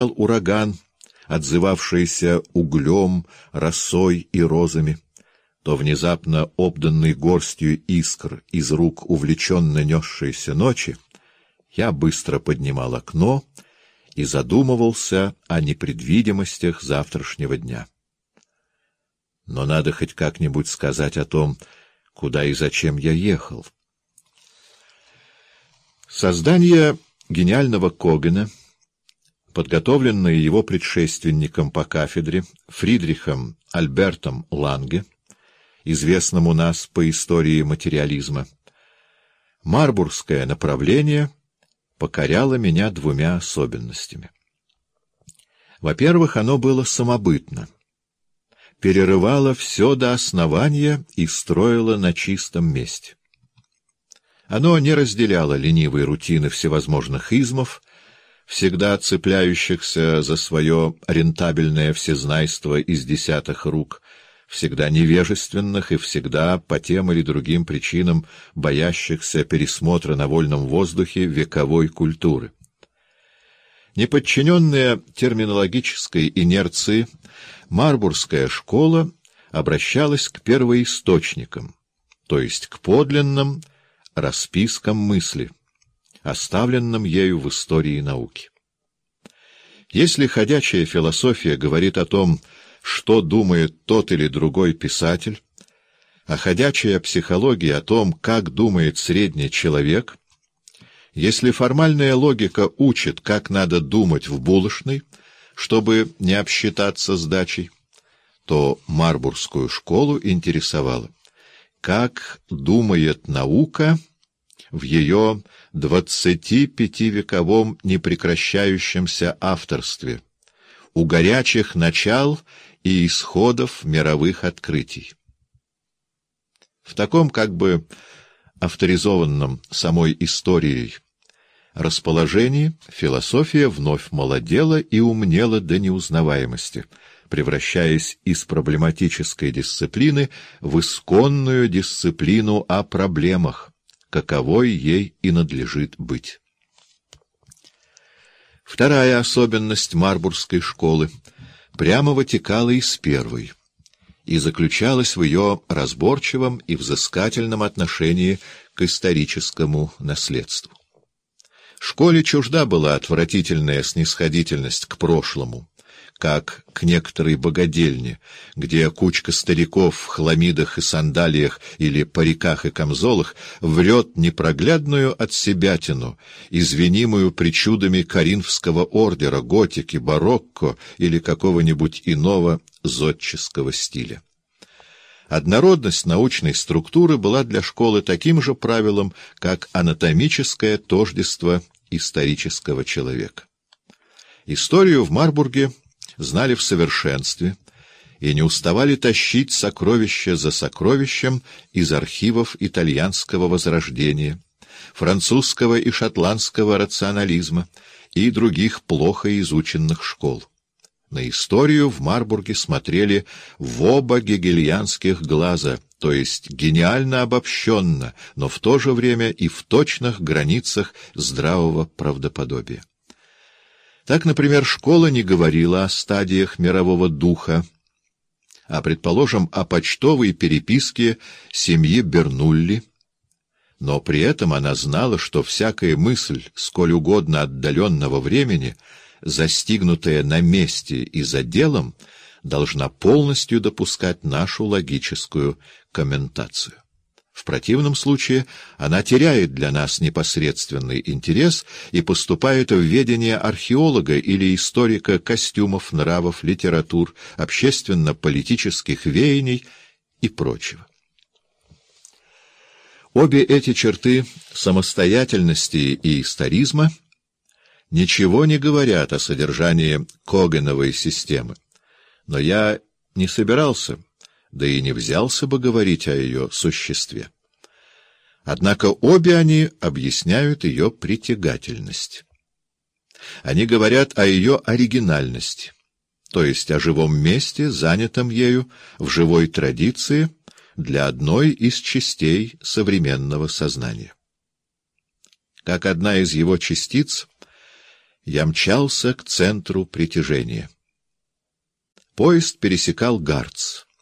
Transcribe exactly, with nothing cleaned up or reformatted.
ураган, отзывавшийся углем, росой и розами, то внезапно обданный горстью искр из рук увлеченно несшейся ночи, я быстро поднимал окно и задумывался о непредвидимостях завтрашнего дня. Но надо хоть как-нибудь сказать о том, куда и зачем я ехал. Создание гениального Когена, подготовленное его предшественником по кафедре Фридрихом Альбертом Ланге, известным у нас по истории материализма, марбургское направление покоряло меня двумя особенностями. Во-первых, оно было самобытно, перерывало все до основания и строило на чистом месте. Оно не разделяло ленивой рутины всевозможных измов, всегда цепляющихся за свое рентабельное всезнайство из десятых рук, всегда невежественных и всегда по тем или другим причинам боящихся пересмотра на вольном воздухе вековой культуры. Неподчиненная терминологической инерции, марбургская школа обращалась к первоисточникам, то есть к подлинным распискам мысли, оставленным ею в истории науки. Если ходячая философия говорит о том, что думает тот или другой писатель, а ходячая психология о том, как думает средний человек, если формальная логика учит, как надо думать в булочной, чтобы не обсчитаться сдачей, то марбургскую школу интересовало, как думает наука в ее двадцатипятивековом непрекращающемся авторстве, у горячих начал и исходов мировых открытий. В таком как бы авторизованном самой историей расположении философия вновь молодела и умнела до неузнаваемости, превращаясь из проблематической дисциплины в исконную дисциплину о проблемах, каковой ей и надлежит быть. Вторая особенность марбургской школы прямо вытекала из первой и заключалась в ее разборчивом и взыскательном отношении к историческому наследству. Школе чужда была отвратительная снисходительность к прошлому, как к некоторой богадельне, где кучка стариков в хламидах и сандалиях или париках и камзолах врет непроглядную отсебятину, извинимую причудами коринфского ордера, готики, барокко или какого-нибудь иного зодческого стиля. Однородность научной структуры была для школы таким же правилом, как анатомическое тождество исторического человека. Историю в Марбурге знали в совершенстве и не уставали тащить сокровища за сокровищем из архивов итальянского возрождения, французского и шотландского рационализма и других плохо изученных школ. На историю в Марбурге смотрели в оба гегельянских глаза, то есть гениально обобщенно, но в то же время и в точных границах здравого правдоподобия. Так, например, школа не говорила о стадиях мирового духа, а, предположим, о почтовой переписке семьи Бернулли, но при этом она знала, что всякая мысль, сколь угодно отдаленного времени, застигнутая на месте и за делом, должна полностью допускать нашу логическую комментацию. В противном случае она теряет для нас непосредственный интерес и поступает в ведение археолога или историка костюмов, нравов, литератур, общественно-политических веяний и прочего. Обе эти черты самостоятельности и историзма ничего не говорят о содержании Когеновой системы, но я не собирался, да и не взялся бы говорить о ее существе. Однако обе они объясняют ее притягательность. Они говорят о ее оригинальности, то есть о живом месте, занятом ею в живой традиции для одной из частей современного сознания. Как одна из его частиц, я мчался к центру притяжения. Поезд пересекал Гарц.